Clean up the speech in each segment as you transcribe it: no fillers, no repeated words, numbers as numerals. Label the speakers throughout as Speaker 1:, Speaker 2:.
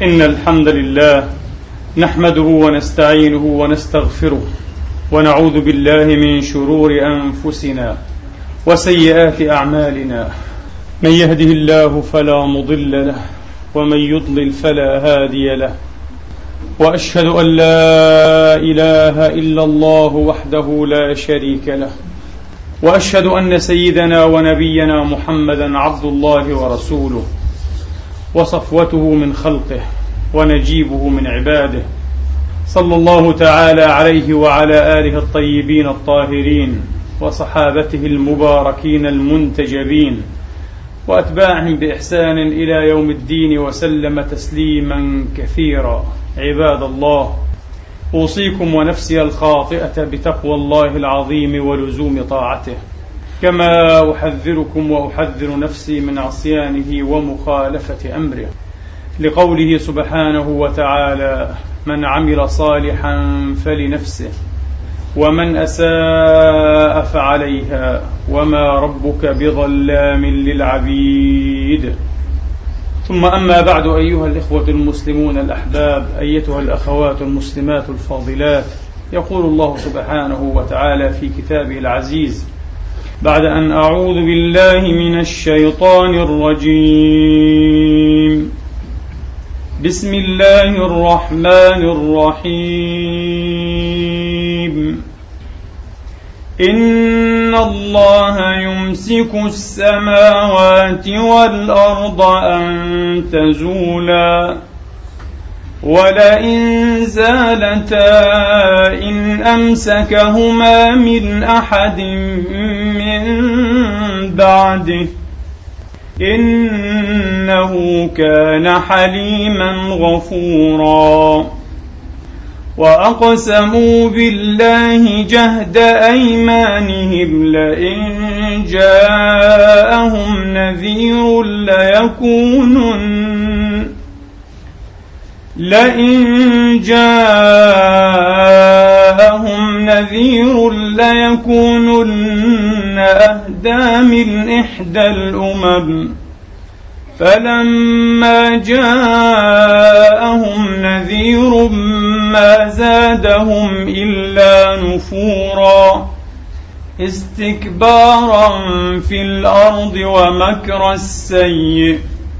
Speaker 1: إن الحمد لله نحمده ونستعينه ونستغفره ونعوذ بالله من شرور أنفسنا وسيئات أعمالنا. من يهده الله فلا مضل له ومن يضلل فلا هادي له، وأشهد أن لا إله إلا الله وحده لا شريك له، وأشهد أن سيدنا ونبينا محمدا عبد الله ورسوله وصفوته من خلقه ونجيبه من عباده، صلى الله تعالى عليه وعلى آله الطيبين الطاهرين وصحابته المباركين المنتجبين وأتباعهم بإحسان إلى يوم الدين وسلم تسليما كثيرا. عباد الله، أوصيكم ونفسي الخاطئة بتقوى الله العظيم ولزوم طاعته، كما أحذركم وأحذر نفسي من عصيانه ومخالفة أمره، لقوله سبحانه وتعالى: من عمل صالحا فلنفسه ومن أساء فعليها وما ربك بظلام للعبيد. ثم أما بعد، أيها الإخوة المسلمون الأحباب، أيتها الأخوات المسلمات الفاضلات، يقول الله سبحانه وتعالى في كتابه العزيز بعد أن أعوذ بالله من الشيطان الرجيم: بسم الله الرحمن الرحيم: إن الله يمسك السماوات والأرض أن تزولا ولئن زالتا إن أمسكهما من أحد من بعده إنه كان حليما غفورا. وأقسموا بالله جهد أيمانهم لئن جاءهم نذير ليكونن أهدى من إحدى الأمم، فلما جاءهم نذير ما زادهم إلا نفورا، استكبارا في الأرض ومكر السيء،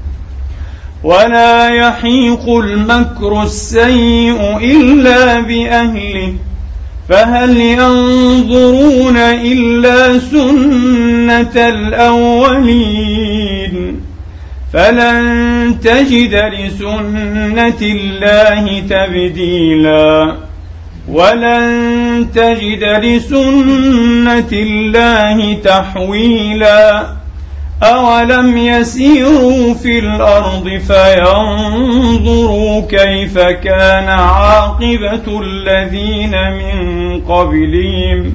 Speaker 1: ولا يحيق المكر السيء إلا بأهله، فهل ينظرون إلا سنة الأولين، فلن تجد لسنة الله تبديلا، ولن تجد لسنة الله تحويلا. أولم يسيروا في الأرض فينظروا كيف كان عاقبة الذين من قبلهم،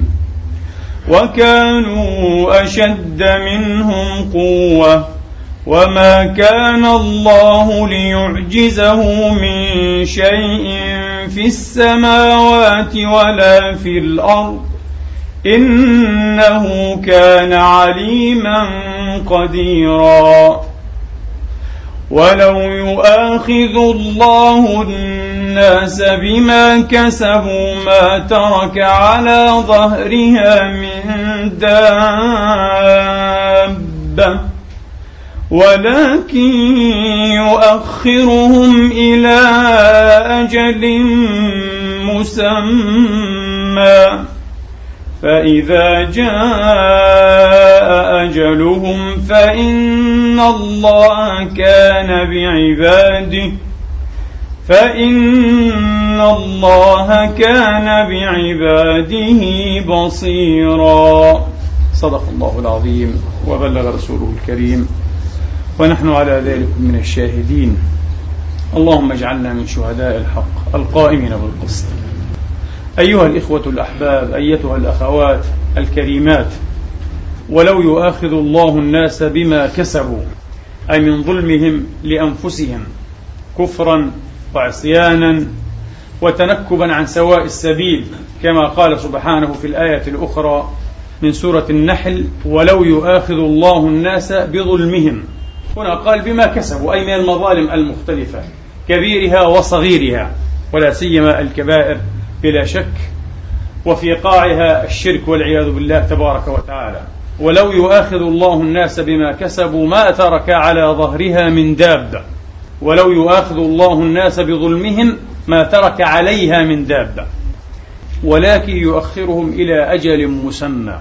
Speaker 1: وكانوا أشد منهم قوة، وما كان الله ليعجزه من شيء في السماوات ولا في الأرض، إنه كان عليما قديرا. ولو يؤاخذ الله الناس بما كسبوا ما ترك على ظهرها من دابة، ولكن يؤخرهم إلى أجل مسمى، فإذا جاء أجلهم فإن الله كان بعباده بصيرا. صدق الله العظيم وبلغ رسوله الكريم، ونحن على ذلك من الشاهدين. اللهم اجعلنا من شهداء الحق القائمين بالقسط. أيها الإخوة الأحباب، أيتها الأخوات الكريمات، ولو يؤاخذ الله الناس بما كسبوا، أي من ظلمهم لأنفسهم كفرا وعصيانا وتنكبا عن سواء السبيل، كما قال سبحانه في الآية الأخرى من سورة النحل: ولو يؤاخذ الله الناس بظلمهم. هنا قال بما كسبوا، أي من المظالم المختلفة، كبيرها وصغيرها، ولا سيما الكبائر بلا شك، وفي قاعها الشرك والعياذ بالله تبارك وتعالى. ولو يؤاخذ الله الناس بما كسبوا ما ترك على ظهرها من دابة، ولو يؤاخذ الله الناس بظلمهم ما ترك عليها من دابة، ولكن يؤخرهم إلى أجل مسمى،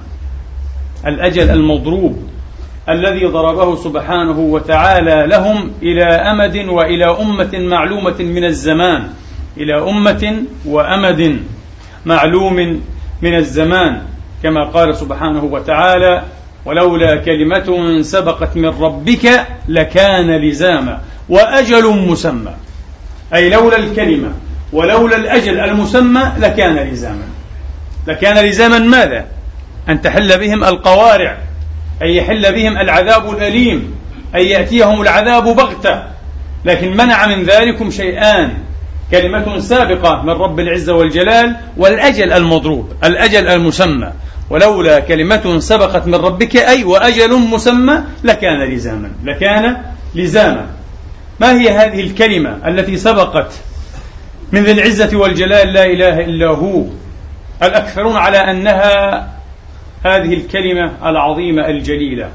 Speaker 1: الأجل المضروب الذي ضربه سبحانه وتعالى لهم إلى أمد وإلى أمة معلومة من الزمان، إلى أمة وأمد معلوم من الزمان، كما قال سبحانه وتعالى: ولولا كلمة سبقت من ربك لكان لزاما وأجل مسمى، أي لولا الكلمة ولولا الأجل المسمى لكان لزاما. لكان لزاما ماذا؟ أن تحل بهم القوارع، أن يحل بهم العذاب الأليم، أن يأتيهم العذاب بغتة، لكن منع من ذلكم شيئان: كلمة سابقة من رب العزة والجلال، والأجل المضروب، الأجل المسمى. ولولا كلمة سبقت من ربك أي وأجل مسمى لكان لزاما، لكان لزاما. ما هي هذه الكلمة التي سبقت من ذي العزة والجلال لا إله إلا هو؟ الأكثرون على أنها هذه الكلمة العظيمة الجليلة: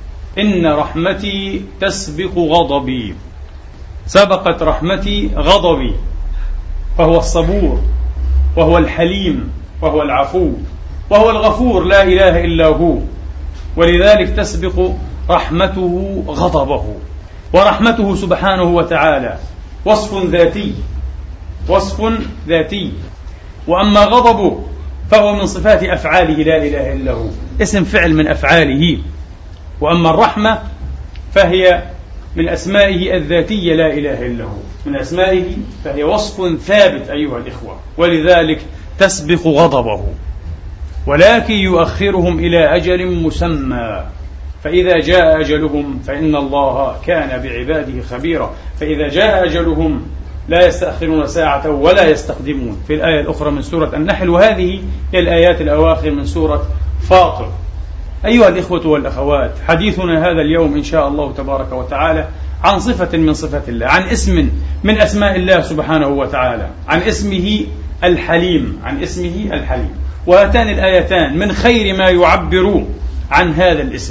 Speaker 1: إن رحمتي تسبق غضبي. سبقت رحمتي غضبي، فهو الصبور وهو الحليم وهو العفو وهو الغفور لا إله إلا هو، ولذلك تسبق رحمته غضبه. ورحمته سبحانه وتعالى وصف ذاتي، وصف ذاتي، وأما غضبه فهو من صفات أفعاله لا إله إلا هو، اسم فعل من أفعاله. وأما الرحمة فهي من أسمائه الذاتية لا إله إلا هو، من أسمائه، فهي وصف ثابت أيها الإخوة، ولذلك تسبق غضبه. ولكن يؤخرهم إلى أجل مسمى، فإذا جاء أجلهم فإن الله كان بعباده خبيرا. فإذا جاء أجلهم لا يستأخرون ساعة ولا يستقدمون، في الآية الأخرى من سورة النحل، وهذه هي الآيات الأواخر من سورة فاطر. أيها الإخوة والأخوات، حديثنا هذا اليوم إن شاء الله تبارك وتعالى عن صفة من صفات الله، عن اسم من أسماء الله سبحانه وتعالى، عن اسمه الحليم، عن اسمه الحليم. وهاتان الآيتان من خير ما يعبر عن هذا الاسم،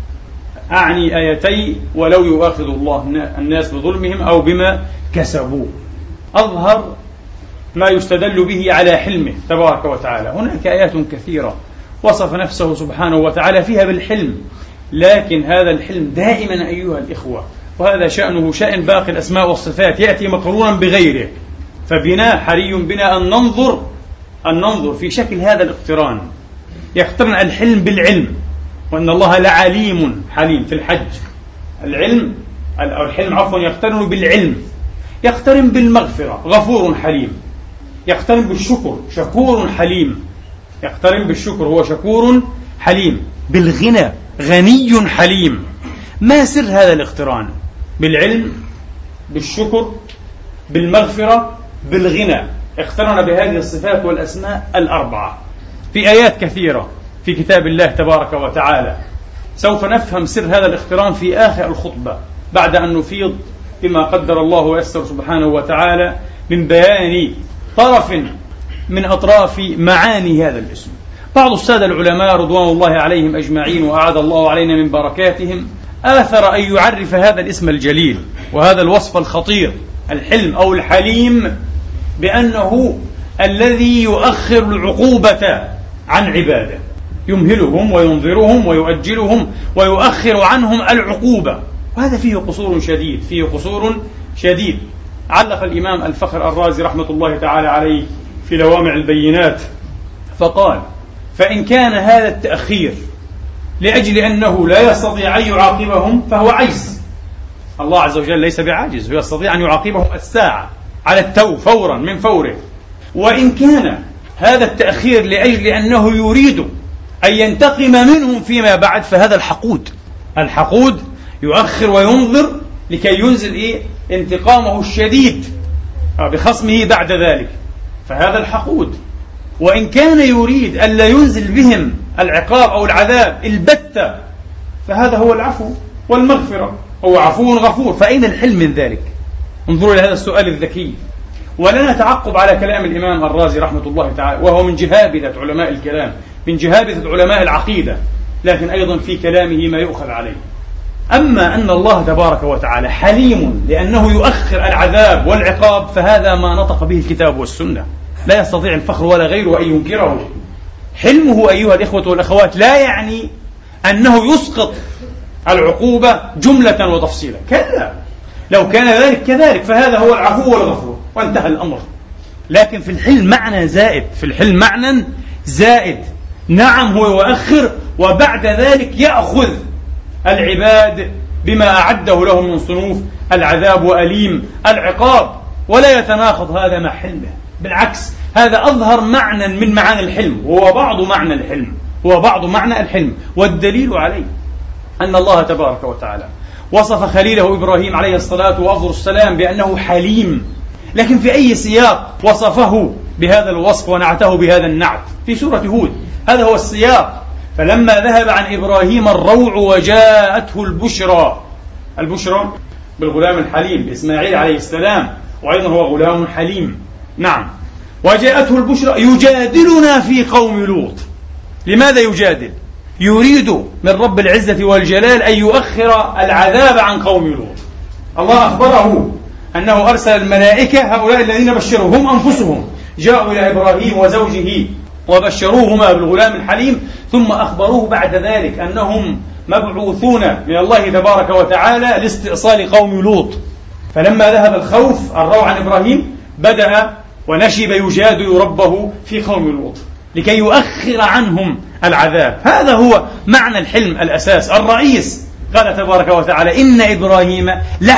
Speaker 1: أعني آيتي ولو يؤاخذ الله الناس بظلمهم أو بما كسبوا، أظهر ما يستدل به على حلمه تبارك وتعالى. هناك آيات كثيرة وصف نفسه سبحانه وتعالى فيها بالحلم، لكن هذا الحلم دائما أيها الإخوة، وهذا شأنه شأن باقي الأسماء والصفات، يأتي مقرونا بغيره. فبنا حري بنا أن ننظر في شكل هذا الاقتران، يقترن الحلم بالعلم، وأن الله لعليم حليم في الحج. العلم أو الحلم عفوا يقترن بالعلم، يقترن بالمغفرة غفور حليم، يقترن بالشكر شكور حليم، يقترن بالشكر هو شكور حليم، بالغنى غني حليم. ما سر هذا الاقتران؟ بالعلم، بالشكر، بالمغفرة، بالغنى، اقترن بهذه الصفات والأسماء الأربعة في آيات كثيرة في كتاب الله تبارك وتعالى. سوف نفهم سر هذا الاقتران في آخر الخطبة، بعد أن نفيض بما قدر الله ويسر سبحانه وتعالى من بيان طرف من أطراف معاني هذا الاسم. بعض السادة العلماء رضوان الله عليهم أجمعين وأعاد الله علينا من بركاتهم آثر أن يعرف هذا الاسم الجليل وهذا الوصف الخطير الحلم أو الحليم بأنه الذي يؤخر العقوبة عن عباده، يمهلهم وينظرهم ويؤجلهم ويؤخر عنهم العقوبة، وهذا فيه قصور شديد، فيه قصور شديد. علق الإمام الفخر الرازي رحمة الله تعالى عليه في لوامع البينات فقال: فإن كان هذا التأخير لأجل أنه لا يستطيع أن يعاقبهم فهو عجز. الله عز وجل ليس بعاجز، هو يستطيع أن يعاقبهم الساعة على التو فورا من فوره. وإن كان هذا التأخير لأجل أنه يريد أن ينتقم منهم فيما بعد فهذا الحقود يؤخر وينظر لكي ينزل انتقامه الشديد بخصمه بعد ذلك، فهذا الحقود. وإن كان يريد ألا ينزل بهم العقاب أو العذاب البتة فهذا هو العفو والمغفرة، هو عفو غفور. فأين الحلم من ذلك؟ انظروا إلى هذا السؤال الذكي. ولنا تعقب على كلام الإمام الرازي رحمة الله تعالى، وهو من جهابذة علماء الكلام، من جهابذة علماء العقيدة، لكن أيضا في كلامه ما يؤخذ عليه. أما أن الله تبارك وتعالى حليم لأنه يؤخر العذاب والعقاب، فهذا ما نطق به الكتاب والسنة، لا يستطيع الفخر ولا غيره أن ينكره. حلمه أيها الإخوة والأخوات لا يعني أنه يسقط العقوبة جملة وتفصيلا، كلا، لو كان ذلك كذلك فهذا هو العفو والغفور وانتهى الأمر. لكن في الحلم معنى زائد، في الحلم معنى زائد. نعم هو يؤخر، وبعد ذلك يأخذ العباد بما أعده لهم من صنوف العذاب وأليم العقاب، ولا يتناقض هذا مع حلمه، بالعكس هذا أظهر معنى من معاني الحلم، وهو بعض معنى الحلم، هو بعض معنى الحلم. والدليل عليه أن الله تبارك وتعالى وصف خليله إبراهيم عليه الصلاة والسلام بأنه حليم، لكن في أي سياق وصفه بهذا الوصف ونعته بهذا النعت؟ في سورة هود، هذا هو السياق. فلما ذهب عن إبراهيم الروع وجاءته البشرى، البشرى بالغلام الحليم إسماعيل عليه السلام، وأيضا هو غلام حليم. نعم، وجاءته البشرى يجادلنا في قوم لوط. لماذا يجادل؟ يريد من رب العزة والجلال أن يؤخر العذاب عن قوم لوط. الله أخبره أنه أرسل الملائكة، هؤلاء الذين بشروا هم أنفسهم جاءوا إلى إبراهيم وزوجه وبشروهما بالغلام الحليم، ثم أخبروه بعد ذلك أنهم مبعوثون من الله تبارك وتعالى لاستئصال قوم لوط. فلما ذهب الخوف الروع عن إبراهيم بدأ ونشب يجادل ربه في قوم لوط لكي يؤخر عنهم العذاب. هذا هو معنى الحلم الأساس الرئيس. قال تبارك وتعالى إن إبراهيم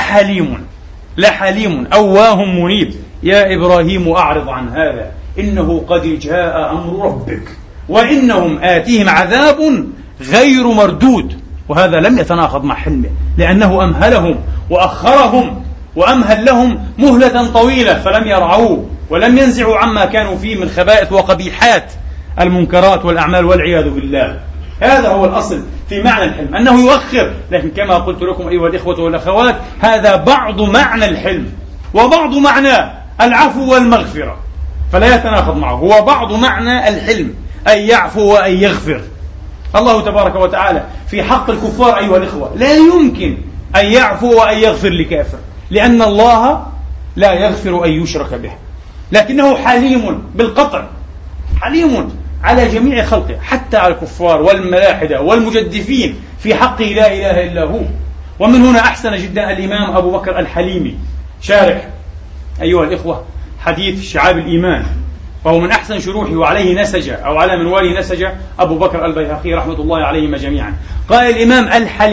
Speaker 1: لحليم أواه منيب يا إبراهيم أعرض عن هذا إنه قد جاء أمر ربك وإنهم آتيهم عذاب غير مردود. وهذا لم يتناقض مع حلمه، لأنه أمهلهم وأخرهم وأمهل لهم مهلة طويلة فلم يرعوه ولم ينزعوا عما كانوا فيه من خبائث وقبيحات المنكرات والأعمال والعياذ بالله. هذا هو الأصل في معنى الحلم، أنه يؤخر. لكن كما قلت لكم أيها الإخوة والأخوات، هذا بعض معنى الحلم، وبعض معنى العفو والمغفرة، فلا يتناقض معه. هو بعض معنى الحلم أن يعفو وأن يغفر. الله تبارك وتعالى في حق الكفار أيها الإخوة لا يمكن أن يعفو وأن يغفر لكافر، لأن الله لا يغفر أن يشرك به، لكنه حليم بالقطع، حليم على جميع خلقه، حتى على الكفار والملاحدة والمجدفين في حقه لا إله إلا هو. ومن هنا أحسن جدا الإمام أبو بكر الحليمي شارح أيها الإخوة حديث شعاب الإيمان، وهو من أحسن شروحه، وعليه نسج أو على منواله نسج أبو بكر البيهقي رحمة الله عليهما جميعا. قال الإمام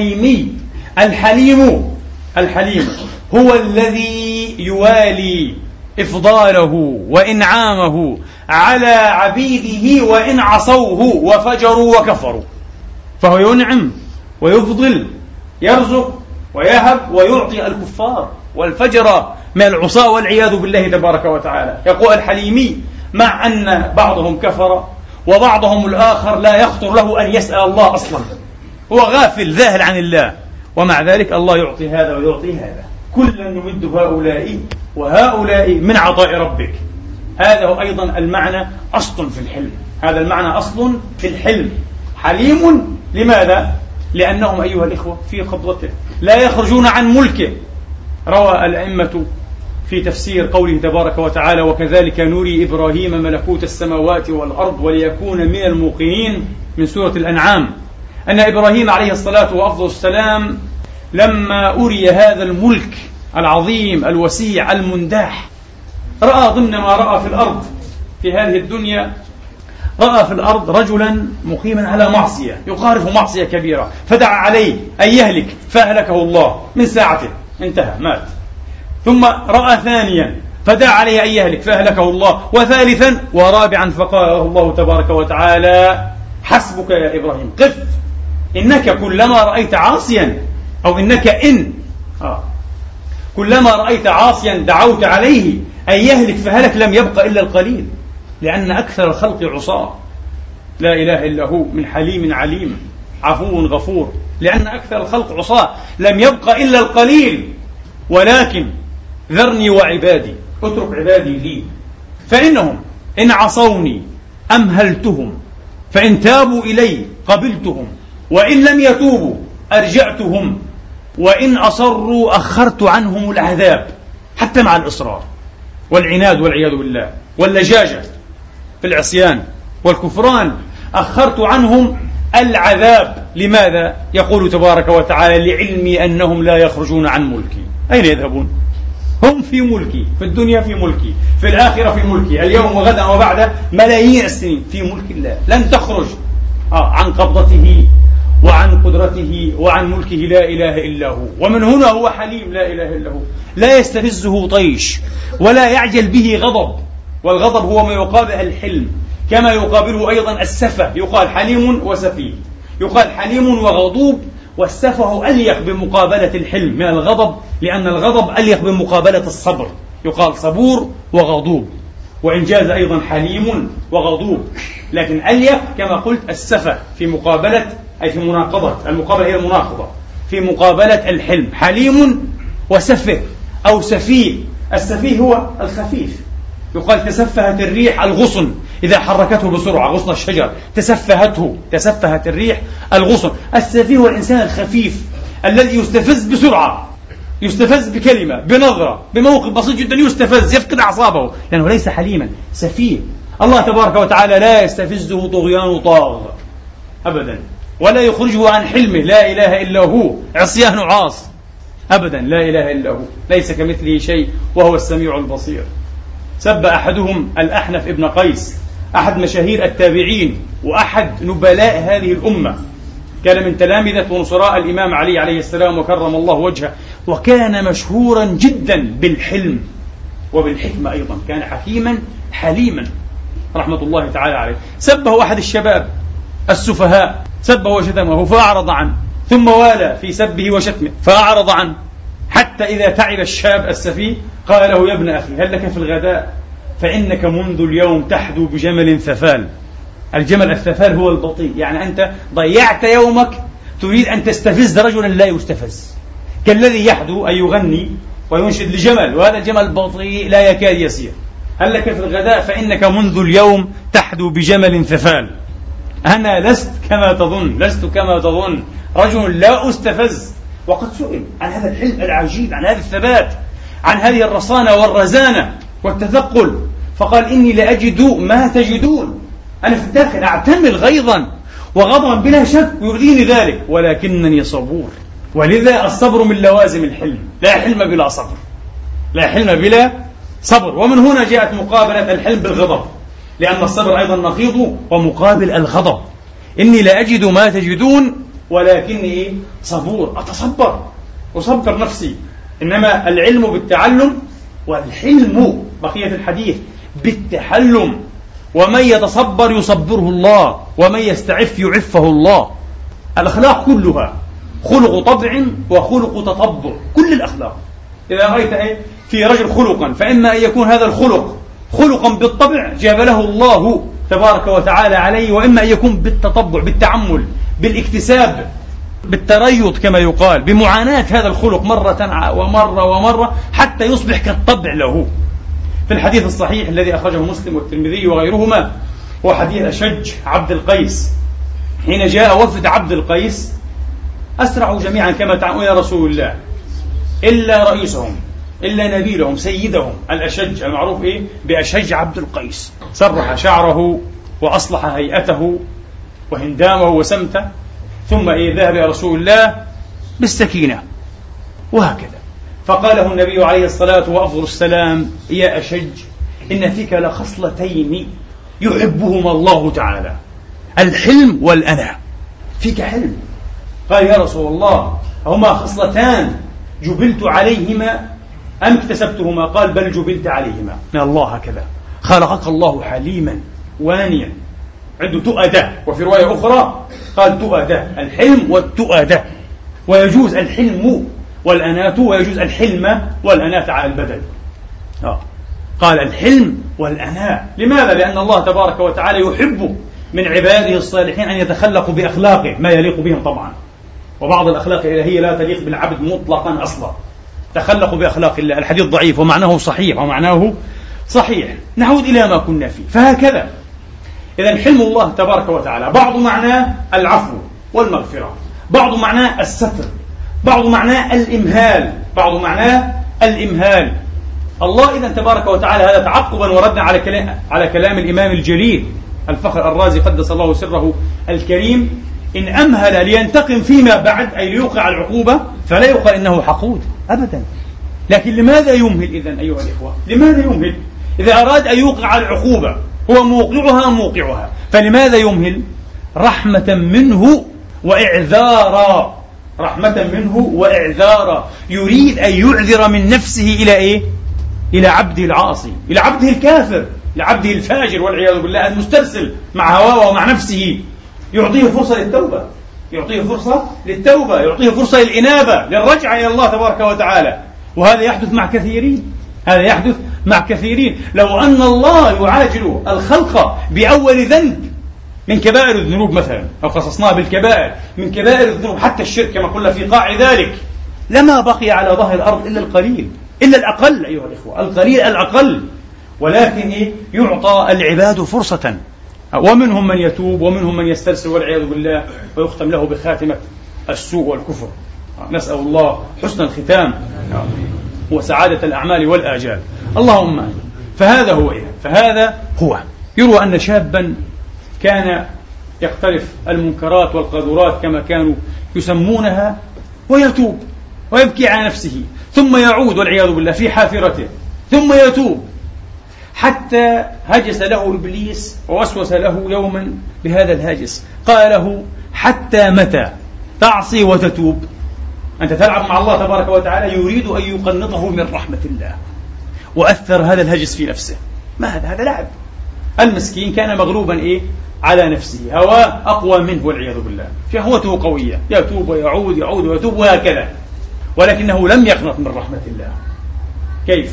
Speaker 1: الحليم هو الذي يوالي إفضاله وإنعامه على عبيده وإن عصوه وفجروا وكفروا، فهو ينعم ويفضل، يرزق ويهب ويعطي الكفار والفجر من العصاة والعياذ بالله تبارك وتعالى. يقول الحليمي مع أن بعضهم كفر وبعضهم الآخر لا يخطر له أن يسأل الله أصلا، هو غافل ذاهل عن الله، ومع ذلك الله يعطي هذا ويعطي هذا، كلا نمد هؤلاء وهؤلاء من عطاء ربك. هذا هو أيضا المعنى أصل في الحلم، هذا المعنى أصل في الحلم. حليم لماذا؟ لأنهم أيها الإخوة في قبضته لا يخرجون عن ملكه. روى الأئمة في تفسير قوله تبارك وتعالى وكذلك نري إبراهيم ملكوت السماوات والأرض وليكون من الموقنين من سورة الأنعام، أن إبراهيم عليه الصلاة والسلام لما أري هذا الملك العظيم الوسيع المنداح، رأى ضمن ما رأى في الأرض في هذه الدنيا، رأى في الأرض رجلا مقيما على معصية يقارف معصية كبيرة، فدعا عليه أن يهلك فأهلكه الله من ساعته، انتهى مات. ثم رأى ثانيا فدعا عليه أن يهلك فأهلكه الله، وثالثا ورابعا فقال الله تبارك وتعالى حسبك يا إبراهيم، قف، إنك كلما رأيت عاصيا أو إنك كلما رأيت عاصيا دعوت عليه أن يهلك فهلك لم يبق إلا القليل، لأن أكثر الخلق عصاة، لا إله إلا هو، من حليم عليم عفو غفور، لأن أكثر الخلق عصاة لم يبق إلا القليل. ولكن ذرني وعبادي، اترك عبادي لي، فإنهم إن عصوني أمهلتهم، فإن تابوا إلي قبلتهم، وإن لم يتوبوا أرجعتهم، وإن أصروا أخرت عنهم العذاب. حتى مع الإصرار والعناد والعياذ بالله واللجاجة في العصيان والكفران أخرت عنهم العذاب. لماذا؟ يقول تبارك وتعالى: لعلمي أنهم لا يخرجون عن ملكي. أين يذهبون؟ هم في ملكي، في الدنيا في ملكي، في الآخرة في ملكي، اليوم وغدا وبعد ملايين السنين في ملك الله، لن تخرج عن قبضته وعن قدرته وعن ملكه. لا إله إلا هو. ومن هنا هو حليم، لا إله إلا هو، لا يستفزه طيش ولا يعجل به غضب، والغضب هو ما يقابل الحلم، كما يقابله أيضا السفة. يقال حليم وسفيه، يقال حليم وغضوب، والسفه أليق بمقابلة الحلم من الغضب، لأن الغضب أليق بمقابلة الصبر، يقال صبور وغضوب، وإن جاز أيضا حليم وغضوب، لكن أليق كما قلت السفة في مقابلة، أي في مناقضة، المقابلة هي المناقضة، في مقابلة الحلم. حليم وسفه أو سفيه. السفيه هو الخفيف، يقال تسفهت الريح الغصن إذا حركته بسرعة، غصن الشجر تسفهت الريح الغصن. السفيه هو الإنسان الخفيف الذي يستفز بسرعة، يستفز بكلمة، بنظرة، بموقف بسيط جدا يستفز، يفقد أعصابه، لأنه ليس حليما، سفيه. الله تبارك وتعالى لا يستفزه طغيان طاغ أبدا، ولا يخرجه عن حلمه، لا إله إلا هو، عصيان عاص أبدا، لا إله إلا هو، ليس كمثله شيء وهو السميع البصير. سب أحدهم الأحنف ابن قيس، أحد مشاهير التابعين وأحد نبلاء هذه الأمة، كان من تلامذة ونصراء الإمام علي عليه السلام وكرم الله وجهه، وكان مشهورا جدا بالحلم وبالحكمة أيضا، كان حكيما حليما رحمة الله تعالى عليه. سبه أحد الشباب السفهاء، سبه وشتمه فأعرض عنه، ثم والى في سبه وشتمه فأعرض عنه، حتى إذا تعب الشاب السفيه قال له: يا ابن أخي، هل لك في الغداء؟ فإنك منذ اليوم تحدو بجمل ثفال. الجمل الثفال هو البطيء، يعني أنت ضيعت يومك تريد أن تستفز رجلا لا يستفز، كالذي يحدو أي يغني وينشد لجمل، وهذا الجمل بطيء لا يكاد يسير. هل لك في الغداء؟ فإنك منذ اليوم تحدو بجمل ثفال. أنا لست كما تظن، رجل لا أستفز. وقد سئل عن هذا الحلم العجيب، عن هذا الثبات، عن هذه الرصانة والرزانة والتثقل، فقال: إني لأجد ما تجدون، أنا في الداخل أعتمل غيظا وغضبا بلا شك يؤذيني ذلك، ولكنني صبور. ولذا الصبر من لوازم الحلم، لا حلم بلا صبر، لا حلم بلا صبر. ومن هنا جاءت مقابلة الحلم بالغضب، لأن الصبر أيضا نقيض ومقابل الغضب. إني لأجد ما تجدون ولكني صبور، أصبر نفسي. إنما العلم بالتعلم، والحلم بقية الحديث بالتحلم. ومن يتصبر يصبره الله، ومن يستعف يعفه الله. الأخلاق كلها خلق طبع وخلق تطبع، كل الأخلاق. إذا رأيت في رجل خلقا، فإما أن يكون هذا الخلق خلقا بالطبع جابله الله تبارك وتعالى عليه، وإما أن يكون بالتطبع، بالتعمل، بالاكتساب، بالتريض كما يقال، بمعاناة هذا الخلق مرة ومرة حتى يصبح كالطبع له. في الحديث الصحيح الذي أخرجه مسلم والترمذي وغيرهما، هو حديث أشج عبد القيس، حين جاء وفد عبد القيس أسرعوا جميعا كما تعلمون يا رسول الله، إلا رئيسهم، إلا نبيلهم، سيدهم الأشج المعروف بأشج عبد القيس، سرح شعره وأصلح هيئته وهندامه وسمته، ثم ذهب إلى رسول الله بالسكينة وهكذا. فقاله النبي عليه الصلاة وأفضل السلام: يا أشج، إن فيك لخصلتين يحبهما الله تعالى، الحلم والأناة. فيك حلم. قال: يا رسول الله، هما خصلتان جبلت عليهما أم اكتسبتهما؟ قال: بل جبلت عليهما، من الله هكذا خلقك الله حليما وانيا، عنده تؤدة. وفي رواية أخرى قال تؤدة، الحلم والتؤدة، ويجوز الحلم والأناة، ويجوز الحلم والأناة على البدل. قال الحلم والأناة. لماذا؟ لأن الله تبارك وتعالى يحب من عباده الصالحين أن يتخلقوا بأخلاقه ما يليق بهم طبعا، وبعض الأخلاق الإلهية لا تليق بالعبد مطلقا أصلا، تخلقوا بأخلاق الله. الحديث ضعيف ومعناه صحيح. نعود إلى ما كنا فيه. فهكذا إذن حلم الله تبارك وتعالى بعض معناه العفو والمغفرة، بعض معناه الستر، بعض معناه الإمهال. الله إذن تبارك وتعالى هذا تعقبا وردنا على كلام الإمام الجليل الفخر الرازي قدس الله سره الكريم: إن أمهل لينتقم فيما بعد، أي ليوقع العقوبة، فلا يقال إنه حقود أبدا. لكن لماذا يمهل إذن أيها الإخوة؟ لماذا يمهل؟ إذا أراد أن يوقع العقوبة هو موقعها، فلماذا يمهل؟ رحمة منه وإعذارا. يريد أن يعذر من نفسه إلى إيه؟ إلى عبده العاصي، إلى عبده الكافر، إلى عبده الفاجر والعياذ بالله، المسترسل مع هواه ومع نفسه. يعطيه فرصة للتوبة، يعطيه فرصة للإنابة، للرجعة إلى الله تبارك وتعالى. وهذا يحدث مع كثيرين. لو أن الله يعاجل الخلق بأول ذنب من كبائر الذنوب مثلا، أو خصصناه بالكبائر من كبائر الذنوب حتى الشرك كما قلنا في قاع ذلك، لما بقي على ظهر الأرض إلا القليل، إلا الأقل أيها الإخوة، القليل الأقل. ولكن يعطى العباد فرصة، ومنهم من يتوب ومنهم من يسترسل والعياذ بالله، ويختم له بخاتمة السوء والكفر. نسأل الله حسن الختام وسعادة الأعمال والآجال، اللهم. فهذا هو يروى أن شابا كان يقترف المنكرات والقذورات كما كانوا يسمونها، ويتوب ويبكي على نفسه، ثم يعود والعياذ بالله في حافرته، ثم يتوب، حتى هجس له إبليس ووسوس له يوما بهذا الهاجس، قال له: حتى متى تعصي وتتوب؟ أنت تلعب مع الله تبارك وتعالى، يريد أن يقنطه من رحمة الله. وأثر هذا الهجس في نفسه. ما هذا لعب. المسكين كان مغلوبا على نفسه، هواه أقوى منه والعياذ بالله، شهوته قوية، يتوب ويعود ويتوب وهكذا، ولكنه لم يقنط من رحمة الله. كيف؟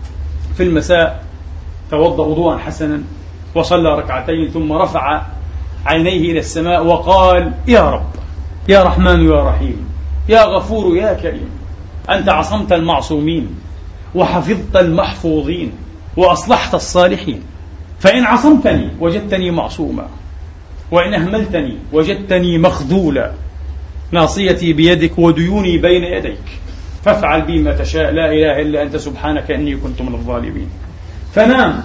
Speaker 1: في المساء توضأ وضوءا حسنا وصلى ركعتين، ثم رفع عينيه إلى السماء وقال: يا رب، يا رحمن يا رحيم، يا غفور يا كريم، أنت عصمت المعصومين وحفظت المحفوظين وأصلحت الصالحين، فإن عصمتني وجدتني معصوما، وإن أهملتني وجدتني مخذولا، ناصيتي بيدك وديوني بين يديك، فافعل بي ما تشاء، لا إله إلا أنت سبحانك إني كنت من الظالمين. فنام،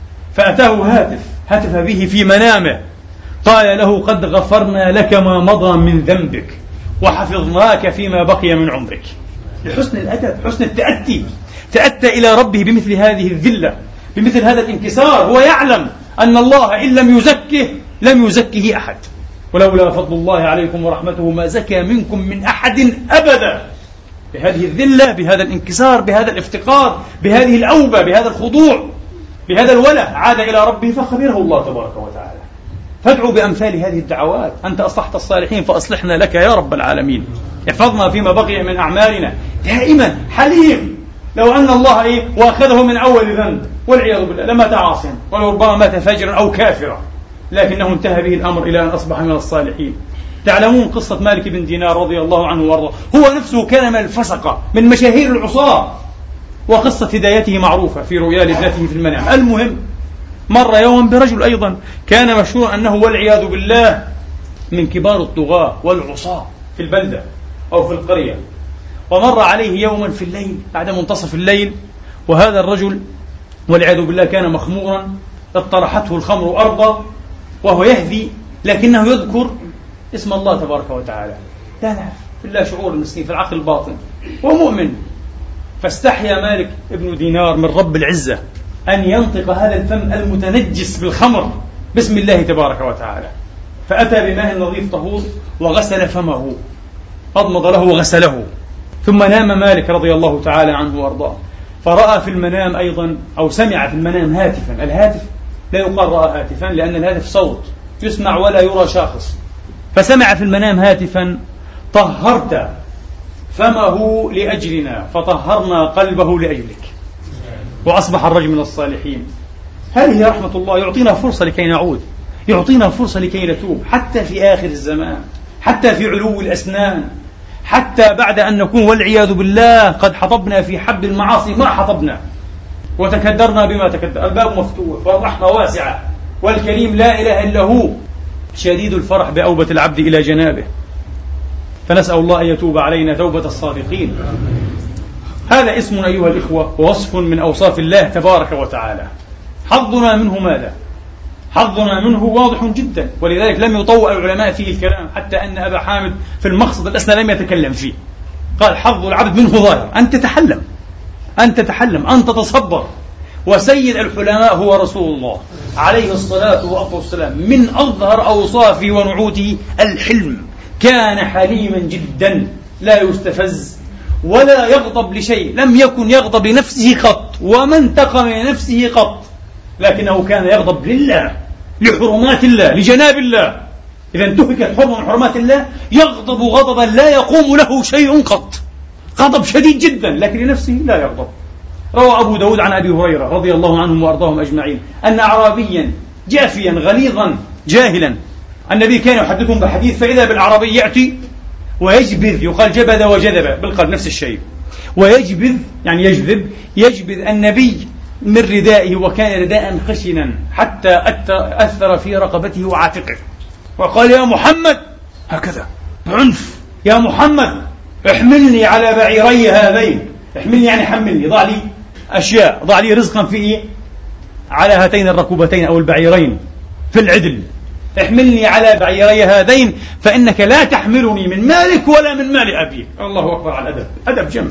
Speaker 1: فأتاه هاتف به في منامه، قال له: قد غفرنا لك ما مضى من ذنبك وحفظناك فيما بقي من عمرك. لحسن الأدب، حسن التأتي، تأتى إلى ربه بمثل هذه الذلة، بمثل هذا الانكسار. هو يعلم أن الله إن لم يزكه لم يزكه أحد، ولولا فضل الله عليكم ورحمته ما زكى منكم من أحد أبدا. بهذه الذلة، بهذا الانكسار، بهذا الافتقار، بهذه الأوبة، بهذا الخضوع، بهذا الوله، عاد إلى ربه فخبره الله تبارك وتعالى. فادعوا بأمثال هذه الدعوات. أنت أصلحت الصالحين فأصلحنا لك يا رب العالمين، احفظنا فيما بقي من أعمالنا. دائما حليم. لو أن الله وأخذه من أول ذنب والعياذ بالله لما عاصيا، ولربما مات فاجرا أو كافرا، لكنه انتهى به الأمر إلى أن أصبح من الصالحين. تعلمون قصة مالك بن دينار رضي الله عنه وارضاه، هو نفسه كان من الفسقة، من مشاهير العصاة، وقصة هدايته معروفة في رؤيا لابنته في المنام. المهم، مر يوم برجل أيضا كان مشهورا أنه والعياذ بالله من كبار الطغاة والعصاة في البلدة أو في القرية، ومر عليه يوما في الليل بعد منتصف الليل، وهذا الرجل والعياذ بالله كان مخمورا، اطرحته الخمر أرضا وهو يهذي، لكنه يذكر اسم الله تبارك وتعالى، لا في الله شعور المسكين، في العقل الباطن، ومؤمن. فاستحيا مالك ابن دينار من رب العزة أن ينطق هذا الفم المتنجس بالخمر باسم الله تبارك وتعالى، فأتى بماء نظيف طهور وغسل فمه، أضمض له وغسله، ثم نام مالك رضي الله تعالى عنه وارضاه. فرأى في المنام أيضا، أو سمع في المنام هاتفا. الهاتف لا يقال رأى هاتفا، لأن الهاتف صوت يسمع ولا يرى شخص. فسمع في المنام هاتفا: طهرت فمه لأجلنا فطهرنا قلبه لأجلك، وأصبح الرجل من الصالحين. هذه رحمة الله، يعطينا فرصة لكي نعود، يعطينا فرصة لكي نتوب، حتى في آخر الزمان، حتى في علو الأسنان، حتى بعد أن نكون والعياذ بالله قد حطبنا في حبل المعاصي ما حطبنا وتكدرنا بما تكدر. الباب مفتوح والرحمة واسعة والكريم لا إله إلا هو شديد الفرح بأوبة العبد إلى جنابه. فنسأل الله أن يتوب علينا توبة الصادقين. هذا اسم أيها الإخوة ووصف من أوصاف الله تبارك وتعالى. حظنا منه ماذا؟ حظنا منه واضح جدا، ولذلك لم يطوأ العلماء فيه الكلام، حتى أن أبا حامد في المقصد الأسنى لم يتكلم فيه. قال حظ العبد منه ظاهر، أن تتحلم، أن تتحلم، أن تتصبر. وسيد الحلماء هو رسول الله عليه الصلاة والسلام. من أظهر أوصافه ونعوته الحلم. كان حليما جدا لا يستفز ولا يغضب لشيء، لم يكن يغضب لنفسه قط وما انتقم لنفسه قط، لكنه كان يغضب لله، لحرمات الله، لجناب الله. إذا انتهكت حرمة من حرمات الله يغضب غضبا لا يقوم له شيء قط، غضب شديد جدا، لكن لنفسه لا يغضب. روى أبو داود عن أبي هريرة رضي الله عنهم وأرضاهم أجمعين أن أعرابيا جافيا غليظا جاهلا، النبي كان يحدثهم بحديث، فإذا بالأعرابي يأتي ويجبذ، يقال جبذ وجذب بالقلب نفس الشيء، ويجبذ يعني يجبذ النبي من ردائه، وكان رداء خشنا حتى أثر في رقبته وعاتقه، وقال يا محمد هكذا بعنف، يا محمد احملني على بعيري هذين. احملني يعني حملني، ضع لي أشياء، ضع لي رزقا في إيه؟ على هاتين الركوبتين أو البعيرين في العدل. احملني على بعيري هذين فإنك لا تحملني من مالك ولا من مال أبيك. الله أكبر على الأدب، أدب جم.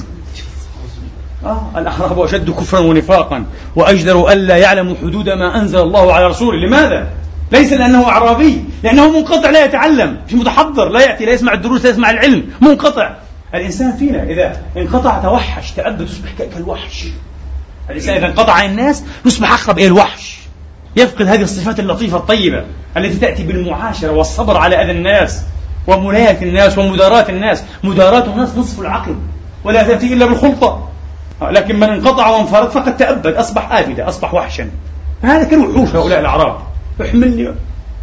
Speaker 1: الأعراب أشد كفرا ونفاقا وأجدر ألا يعلموا حدود ما أنزل الله على رسوله. لماذا؟ ليس لأنه أعرابي، لأنه منقطع لا يتعلم، مش متحضر، لا يأتي، لا يسمع الدروس، لا يسمع العلم، منقطع. الإنسان فينا إذا انقطع توحش، تأبد، تصبح كالوحش. الإنسان إذا انقطع عن الناس يصبح أقرب إلى الوحش، يفقد هذه الصفات اللطيفة الطيبة التي تأتي بالمعاشرة والصبر على أذى الناس وملاية الناس ومداراة الناس. مداراة الناس نصف العقل، ولا تأتي إلا بالخلطة. لكن من انقطع وانفرد فقد تأبد، أصبح آبدا، أصبح وحشا. هذا كالوحوش هؤلاء الأعراب. احملني،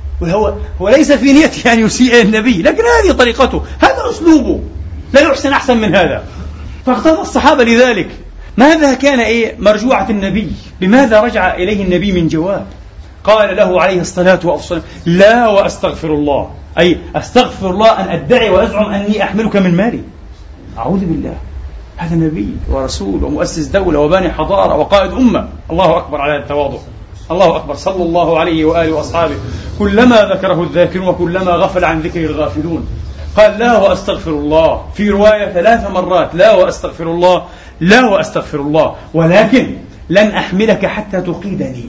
Speaker 1: هو ليس في نيته أن يسيء النبي، لكن هذه طريقته، هذا أسلوبه، لا يحسن أحسن من هذا. فاقتضى الصحابة لذلك. ماذا كان مرجوعة النبي؟ بماذا رجع إليه النبي من جواب؟ قال له عليه الصلاة والسلام لا وأستغفر الله، أي أستغفر الله أن أدعي وأزعم أني أحملك من مالي. أعوذ بالله، هذا نبي ورسول ومؤسس دولة وباني حضارة وقائد أمة. الله أكبر على التواضع، الله أكبر، صلى الله عليه وآله وأصحابه. كلما ذكره الذاكرون وكلما غفل عن ذكره الغافلون. قال لا وأستغفر الله، في رواية 3 مرات، لا وأستغفر الله، لا وأستغفر الله، ولكن لن أحملك حتى تقيدني.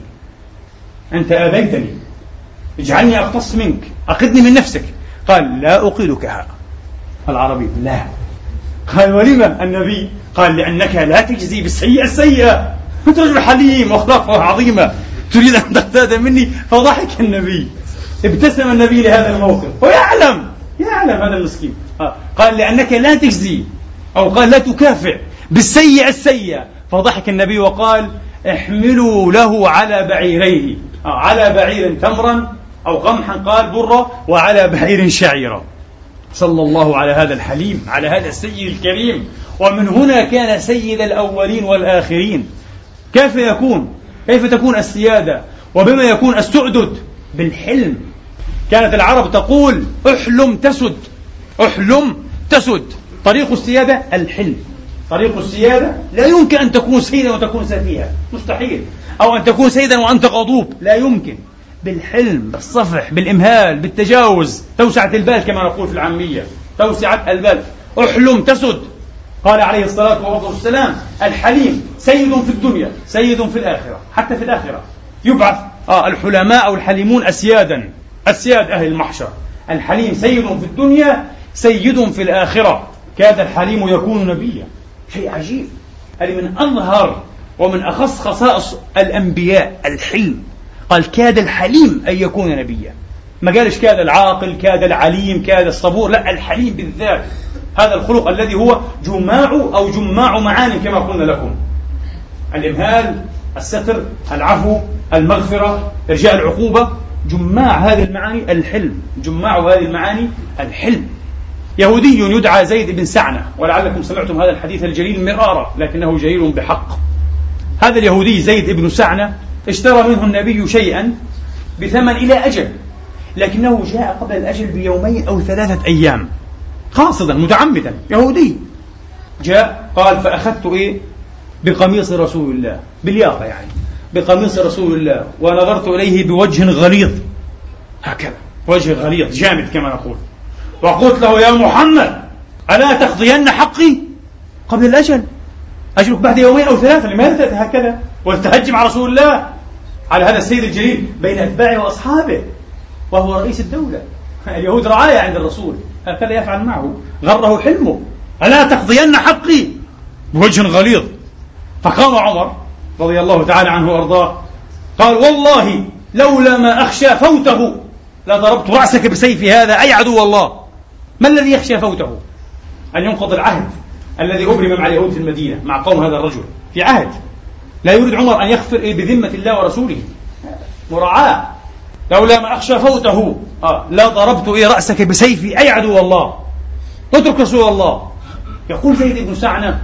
Speaker 1: أنت آذيتني، اجعلني أقتص منك، أقدني من نفسك. قال لا أقيدكها. العربي لا. قال ولما النبي؟ قال لأنك لا تجزي بالسيئة السيئة، أنت رجل حليم وأخلاقه عظيمة، تريد أن تقتاد مني. فضحك النبي، ابتسم النبي لهذا الموقف، ويعلم هذا المسكين. قال لأنك لا تجزي، أو قال لا تكافئ بالسيئة السيئة. فضحك النبي وقال احملوا له على بعيريه، على بعير تمرا أو قمحا قال برة، وعلى بعير شعيرا. صلى الله على هذا الحليم، على هذا السيد الكريم. ومن هنا كان سيد الأولين والآخرين. كيف تكون السيادة وبما يكون السؤدد؟ بالحلم. كانت العرب تقول احلم تسد، احلم تسد. طريق السيادة الحلم. طريق السيادة لا يمكن أن تكون سيدا وتكون سفيها، مستحيل. أو أن تكون سيدا وأنت غضوب، لا يمكن. بالحلم، بالصفح، بالإمهال، بالتجاوز، توسعة البال كما نقول في العامية، توسعة البال. احلم تسد. قال عليه الصلاة والسلام الحليم سيد في الدنيا سيد في الآخرة. حتى في الآخرة يبعث الحلماء أو الحليمون أسيادا، أسياد أهل المحشر. الحليم سيد في الدنيا سيد في الآخرة. كاد الحليم يكون نبيا. شيء عجيب. هذه من أظهر ومن أخص خصائص الأنبياء، الحلم. قال كاد الحليم أن يكون نبيا، ما قالش كاد العاقل، كاد العليم، كاد الصبور، لا، الحليم بالذات. هذا الخلق الذي هو جماع معاني كما قلنا لكم: الإمهال، الستر، العفو، المغفرة، إرجاء العقوبة. جماع هذه المعاني الحلم، جماع هذه المعاني الحلم. يهودي يدعى زيد بن سعنة، ولعلكم سمعتم هذا الحديث الجليل مرارا لكنه جليل بحق. هذا اليهودي زيد بن سعنة اشترى منه النبي شيئا بثمن إلى أجل، لكنه جاء قبل الأجل بيومين أو 3 أيام قاصدا متعمدا. يهودي جاء قال فأخذت بقميص رسول الله، باليافة يعني، بقميص رسول الله ونظرت إليه بوجه غليظ، هكذا وجه غليظ جامد كما نقول، وقلت له يا محمد ألا تقضين حقي قبل الأجل؟ أجلك بعد يومين أو 3، لماذا هكذا وتهجم على رسول الله، على هذا السيد الجليل بين أتباعه وأصحابه وهو رئيس الدولة؟ اليهود رعاية عند الرسول، هكذا يفعل معه، غره حلمه. ألا تقضين حقي بوجه غليظ. فقام عمر رضي الله تعالى عنه وأرضاه قال والله لولا ما أخشى فوته لضربت رأسك بسيف هذا أي عدو الله. ما الذي يخشى فوته؟ أن ينقض العهد الذي أبرم مع اليهود في المدينة مع قوم هذا الرجل، في عهد لا يريد عمر أن يغفر بذمة الله ورسوله، مراعاة. لولا ما أخشى فوته لا ضربت رأسك بسيفي أي عدو الله، اترك رسول الله. يقول زيد بن سعنة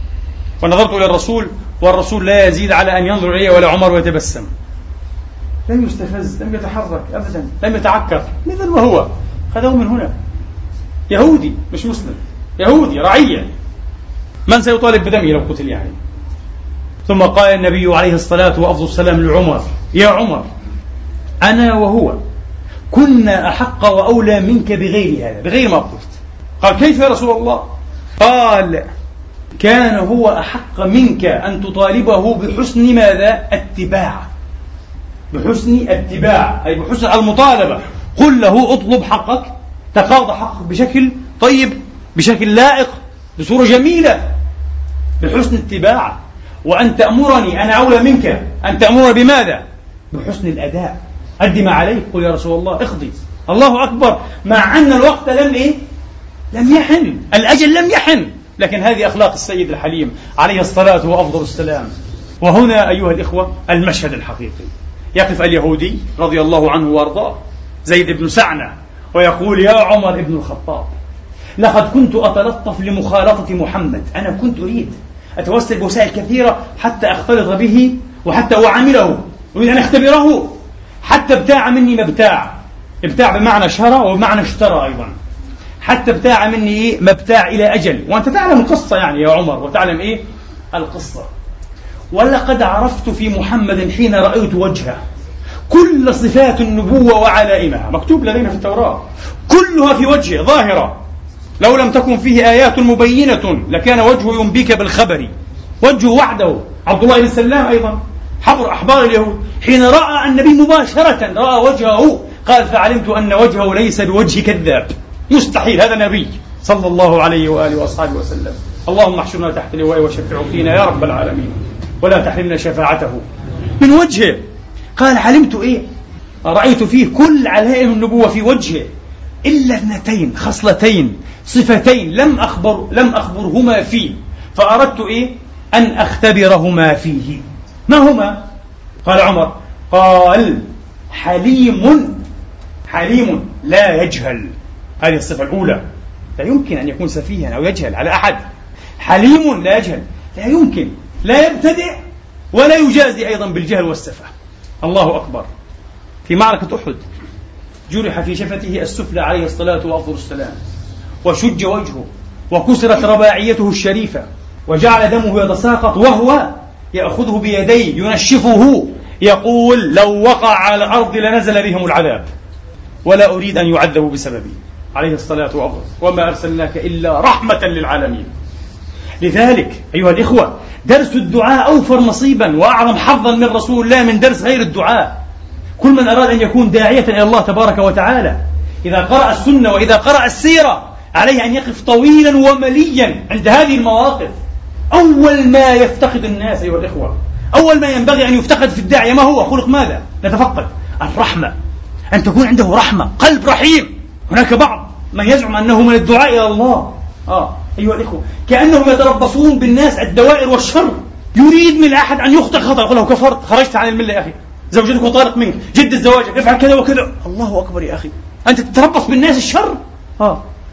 Speaker 1: ونظرت إلى الرسول والرسول لا يزيد على أن ينظر إلي ولا عمر ويتبسم، لم يستفز، لم يتحرك أبدا، لم يتعكر، مثل ما هو. خذوه من هنا، يهودي مش مسلم، يهودي رعية، من سيطالب بدمه لو قتل يعني. ثم قال النبي عليه الصلاة وأفضل السلام لعمر يا عمر أنا وهو كنا أحق وأولى منك بغير هذا، بغير ما قلت. قال كيف يا رسول الله؟ قال كان هو أحق منك أن تطالبه بحسن ماذا؟ اتباع، بحسن اتباع أي بحسن المطالبة. قل له اطلب حقك، تقاضى حقك بشكل طيب، بشكل لائق، بصورة جميلة، بحسن اتباع. وأن تأمرني أنا أولى منك أن تأمر بماذا؟ بحسن الأداء، أدي ما عليك، قل يا رسول الله اقضي. الله أكبر، مع أن الوقت لم يحن، الأجل لم يحن، لكن هذه أخلاق السيد الحليم عليه الصلاة وأفضل السلام. وهنا أيها الإخوة المشهد الحقيقي، يقف اليهودي رضي الله عنه وارضاه زيد بن سعنة ويقول يا عمر بن الخطاب لقد كنت أتلطف لمخالطة محمد، أنا كنت أريد أتوسل بوسائل كثيرة حتى أختلط به وحتى أعامله، أريد أن أختبره، حتى ابتاع مني مبتاع، ابتاع بمعنى شرى وبمعنى اشترى أيضا، حتى ابتاع مني مبتاع إلى أجل. وأنت تعلم القصة يعني يا عمر، وتعلم القصة. ولقد عرفت في محمد حين رأيت وجهه كل صفات النبوة وعلائمها، مكتوب لدينا في التوراة، كلها في وجهه ظاهرة، لو لم تكن فيه آيات مبينة لكان وجهه ينبيك بالخبر، وجهه وحده. عبد الله بن سلام أيضا حبر أحبار اليهود حين رأى النبي مباشرة، رأى وجهه قال فعلمت أن وجهه ليس بوجه كذاب، مستحيل، هذا نبي صلى الله عليه وآله وأصحابه وسلم. اللهم احشرنا تحت لوائه وشفعه فينا يا رب العالمين، ولا تحرمنا شفاعته. من وجهه قال علمت رأيت فيه كل علائم النبوة في وجهه إلا 2 خصلتين صفتين لم أخبرهما فيه، فأردت أن أختبرهما فيه. ما هما؟ قال عمر قال حليم لا يجهل، هذه الصفة الأولى، لا يمكن أن يكون سفيها أو يجهل على أحد. حليم لا يجهل، لا يمكن، لا يبتدئ ولا يجازي أيضا بالجهل والسفة. الله أكبر. في معركة أحد جرح في شفته السفلى عليه الصلاة وأفضل السلام، وشج وجهه، وكسرت رباعيته الشريفة، وجعل دمه يتساقط، وهو يأخذه بيديه ينشفه يقول لو وقع على الأرض لنزل بهم العذاب ولا أريد أن يعذبوا بسببي عليه الصلاة والسلام، وما أرسلناك إلا رحمة للعالمين. لذلك أيها الإخوة درس الدعاء أوفر نصيبا وأعظم حظا من رسول الله من درس غير الدعاء. كل من أراد أن يكون داعية إلى الله تبارك وتعالى إذا قرأ السنة وإذا قرأ السيرة عليه أن يقف طويلا ومليا عند هذه المواقف. أول ما يفتقد الناس أيها الإخوة، أول ما ينبغي أن يفتقد في الداعية ما هو؟ خلق ماذا؟ نتفقد الرحمة، أن تكون عنده رحمة، قلب رحيم. هناك بعض من يزعم أنه من الدعاء إلى الله أيها الإخوة كأنهم يتربصون بالناس الدوائر والشر، يريد من أحد أن يخطئ خطأ يقول له كفرت، خرجت عن الملة يا أخي، زوجتك وطارق منك، جدد زواجك، افعل كذا وكذا. الله أكبر يا أخي، أنت تتربص بالناس الشر.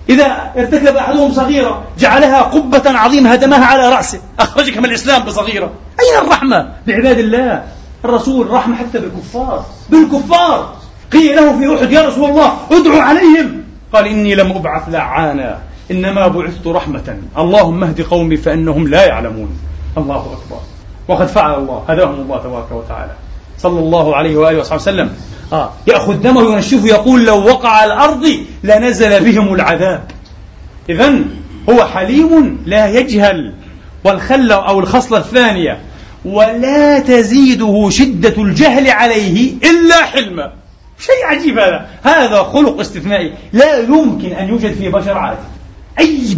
Speaker 1: إذا ارتكب أحدهم صغيرة جعلها قبة عظيمة هدمها على رأسه، أخرجك من الإسلام بصغيرة. أين الرحمة بعباد الله؟ الرسول رحمة حتى بالكفار. قيل له في أحد: يا رسول الله ادعو عليهم، قال: إني لم أبعث لعانا، إنما بعثت رحمة، اللهم اهد قومي فإنهم لا يعلمون. الله أكبر. وقد فعل الله، هداهم الله تبارك وتعالى. صلى الله عليه وآله وصحبه وسلم يأخذ دمه وينشفه، يقول: لو وقع على الأرض لنزل بهم العذاب. إذن هو حليم لا يجهل. والخلة أو الخصلة الثانية: ولا تزيده شدة الجهل عليه إلا حلما. شيء عجيب هذا خلق استثنائي لا يمكن أن يوجد فيه بشر عادي. أي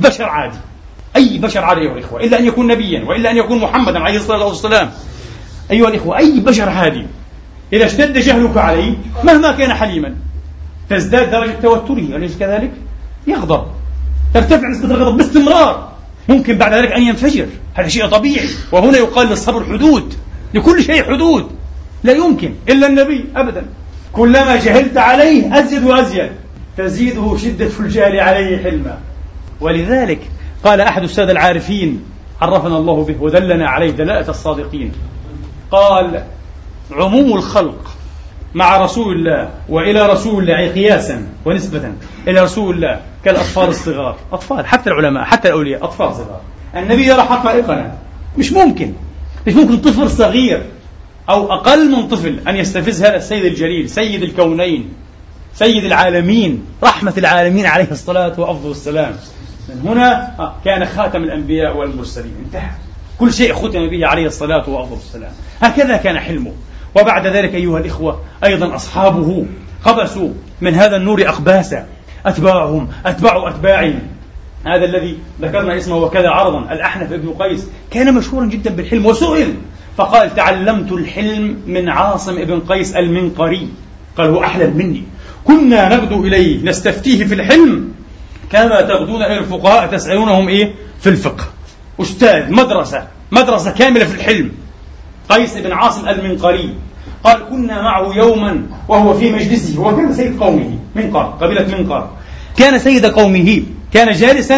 Speaker 1: بشر عادي أيها الإخوة، إلا أن يكون نبيا، وإلا أن يكون محمدا عليه الصلاة والسلام. أيها الإخوة، أي بشر عادي إذا اشتد جهلك عليه مهما كان حليما تزداد درجة توتره، أليس كذلك؟ يغضب، ترتفع نسبة الغضب باستمرار، ممكن بعد ذلك أن ينفجر. هذا شيء طبيعي. وهنا يقال للصبر حدود، لكل شيء حدود. لا يمكن إلا النبي أبدا. كلما جهلت عليه أزيد وأزيد، تزيده شدة الجهل عليه حلما. ولذلك قال أحد السادة العارفين عرفنا الله به ودلنا عليه دلالة الصادقين، قال: عموم الخلق مع رسول الله وإلى رسول الله قياسا ونسبة إلى رسول الله كالأطفال الصغار. أطفال، حتى العلماء حتى الأولياء أطفال صغار. النبي يرى حقائقنا. مش ممكن طفل صغير أو أقل من طفل أن يستفز هذا السيد الجليل، سيد الكونين، سيد العالمين، رحمة العالمين عليه الصلاة وأفضل السلام. من هنا كان خاتم الأنبياء والمرسلين، انتهى كل شيء ختم به عليه الصلاة وأفضل السلام. هكذا كان حلمه. وبعد ذلك أيها الإخوة أيضا أصحابه قبسوا من هذا النور أقباسا، أتباعهم أتباعهم. هذا الذي ذكرنا اسمه وكذا عرضا، الأحنف ابن قيس، كان مشهورا جدا بالحلم، وسئل فقال: تعلمت الحلم من عاصم ابن قيس المنقري. قال: هو أحلم مني، كنا نغدو إليه نستفتيه في الحلم كما تغدون إلى الفقهاء تسألونهم في الفقه. أستاذ مدرسة كاملة في الحلم. قيس بن عاصم المنقري قال: كنا معه يوما وهو في مجلسه، وكان سيد قومه، منقر، قبيلة منقر، كان سيد قومه، كان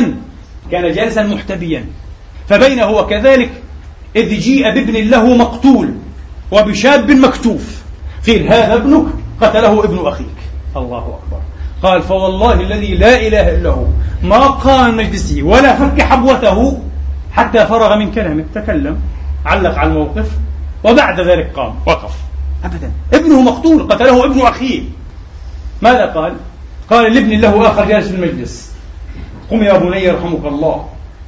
Speaker 1: جالسا محتبيا، فبينه وكذلك إذ جيء بابن له مقتول وبشاب مكتوف، قيل: هذا ابنك قتله ابن أخيك. الله أكبر. قال: فوالله الذي لا إله إلا هو ما قام مجلسه ولا فك حبوته حتى فرغ من كلامه. تكلم، علق على الموقف، وبعد ذلك قام وقف. أبدا، ابنه مقتول قتله ابن أخيه. ماذا قال؟ قال لابن له آخر جالس في المجلس: قم يا بني يرحمك الله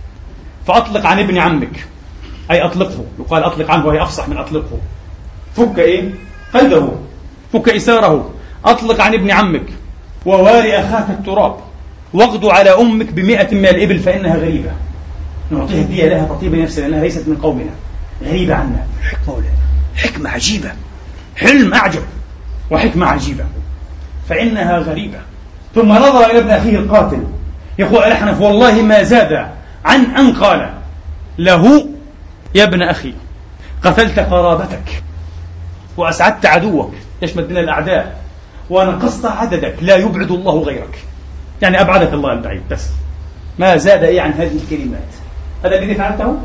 Speaker 1: فأطلق عن ابن عمك، أي أطلقه. يقال أطلق عنه وهي أفصح من أطلقه. فك قيده، فك إساره، أطلق عن ابن عمك، وواري أخاك التراب، واغدو على أمك ب100 من الإبل فإنها غريبة، نعطيها الدية لها تطيب نفسها لأنها ليست من قومنا، غريبة عنا. حكمة عجيبة، حلم أعجب وحكمة عجيبة، فإنها غريبة. ثم نظر إلى ابن أخيه القاتل، يقول الأحنف: والله ما زاد عن أن قال له: يا ابن أخي، قتلت قرابتك وأسعدت عدوك، يشمل بين الأعداء، ونقصت عددك، لا يبعد الله غيرك، يعني أبعدك الله البعيد. بس ما زاد عن هذه الكلمات. هذا الذي فعلته،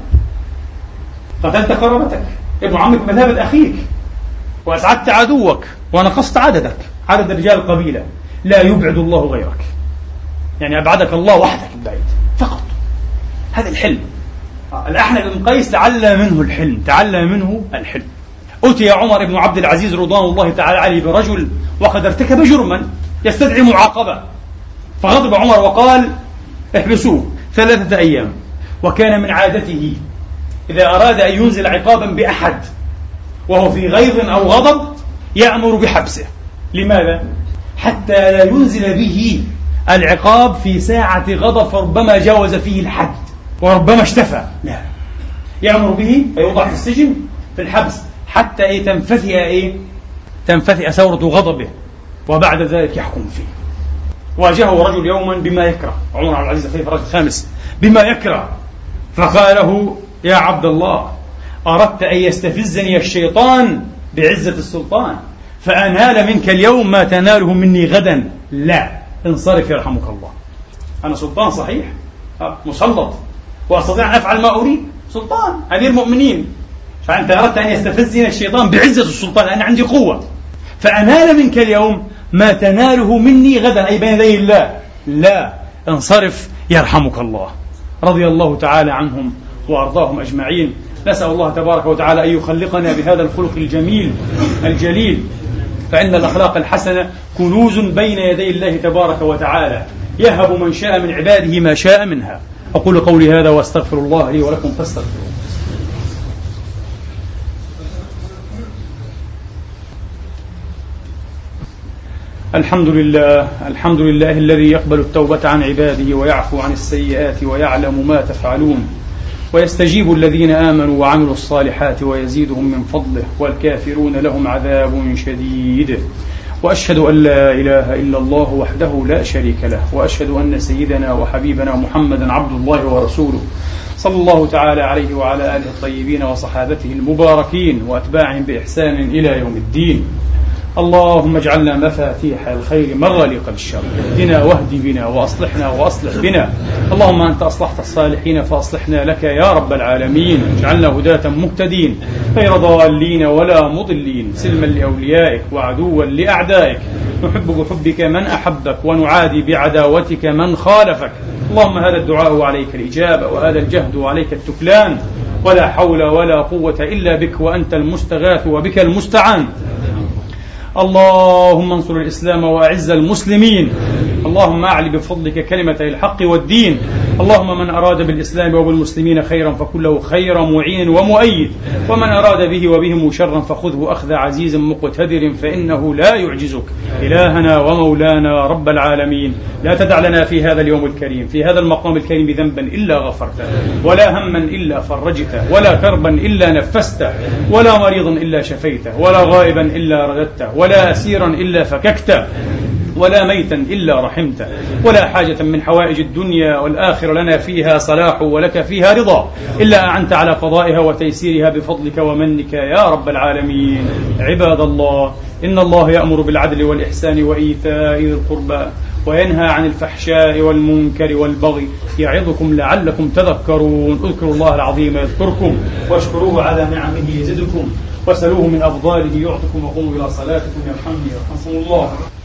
Speaker 1: قتلت قرابتك، ابن عمك بمثابة أخيك، وأسعدت عدوك، ونقصت عددك، عدد رجال القبيلة، لا يبعد الله غيرك، يعني أبعدك الله وحدك البعيد فقط. هذا الحلم. الأحنف بن قيس تعلم منه الحلم. أتي عمر بن عبد العزيز رضوان الله تعالى عليه برجل وقد ارتكب جرما يستدعي معاقبة، فغضب عمر وقال: احبسوه 3 أيام. وكان من عادته إذا أراد أن ينزل عقابا بأحد وهو في غيظ أو غضب يأمر بحبسه. لماذا؟ حتى لا ينزل به العقاب في ساعة غضب فربما جاوز فيه الحد وربما اشتفى، لا، يأمر به فيوضع في السجن في الحبس حتى تنفتئ ثورة غضبه، وبعد ذلك يحكم فيه. واجهه رجل يوما بما يكره، عمر بن العزيز خليفة الراشد الخامس، بما يكره، فقال له: يا عبد الله، أردت أن يستفزني الشيطان بعزة السلطان فأنال منك اليوم ما تناله مني غدا، لا، انصرف يرحمك الله. أنا سلطان صحيح، مسلط، وأستطيع أن أفعل ما أريد، سلطان أمير مؤمنين. فأنت أردت أن يستفزني الشيطان بعزة السلطان، أنا عندي قوة، فأنال منك اليوم ما تناله مني غدا، أي بين يدي الله. لا، انصرف يرحمك الله. رضي الله تعالى عنهم وأرضاهم أجمعين. نسأل الله تبارك وتعالى أن يخلقنا بهذا الخلق الجميل الجليل، فإن الأخلاق الحسنة كنوز بين يدي الله تبارك وتعالى، يهب من شاء من عباده ما شاء منها. أقول قولي هذا وأستغفر الله لي ولكم فاستغفروه. الحمد لله الذي يقبل التوبة عن عباده ويعفو عن السيئات ويعلم ما تفعلون، ويستجيب الذين آمنوا وعملوا الصالحات ويزيدهم من فضله، والكافرون لهم عذاب شديد. وأشهد أن لا إله إلا الله وحده لا شريك له، وأشهد أن سيدنا وحبيبنا محمدا عبد الله ورسوله، صلى الله تعالى عليه وعلى آله الطيبين وصحابته المباركين وأتباعهم بإحسان إلى يوم الدين. اللهم اجعلنا مفاتيح الخير مغاليق الشر، اهدنا واهد بنا وأصلحنا وأصلح بنا. اللهم أنت أصلحت الصالحين فأصلحنا لك يا رب العالمين. اجعلنا هداة مهتدين غير ضالين ولا مضلين، سلما لأوليائك وعدوا لأعدائك، نحب بحبك من أحبك ونعادي بعداوتك من خالفك. اللهم هذا الدعاء وعليك الإجابة، وهذا الجهد وعليك التكلان، ولا حول ولا قوة إلا بك، وأنت المستغاث وبك المستعان. اللهم انصر الإسلام وأعز المسلمين. اللهم أعل بفضلك كلمة الحق والدين. اللهم من أراد بالإسلام وبالمسلمين خيرا فكله خير معين ومؤيد، ومن أراد به وبهم شرا فخذه أخذ عزيز مقتدر، فإنه لا يعجزك. إلهنا ومولانا رب العالمين، لا تدع لنا في هذا اليوم الكريم، في هذا المقام الكريم، ذنبا إلا غفرته، ولا هما إلا فرجته، ولا كربا إلا نفسته، ولا مريضا إلا شفيته، ولا غائبا إلا رددته، ولا أسيرا إلا فككته، ولا ميتا إلا رحمته، ولا حاجة من حوائج الدنيا والآخرة لنا فيها صلاح ولك فيها رضا إلا أعنت على قضائها وتيسيرها بفضلك ومنك يا رب العالمين. عباد الله، إن الله يأمر بالعدل والإحسان وإيتاء ذي القربى، وينهى عن الفحشاء والمنكر والبغي، يعظكم لعلكم تذكرون. اذكروا الله العظيم يذكركم، واشكروه على نعمه يزدكم، وسلوه من أفضاله يعطكم، وقوموا إلى صلاتكم يرحمني ويرحمكم الله.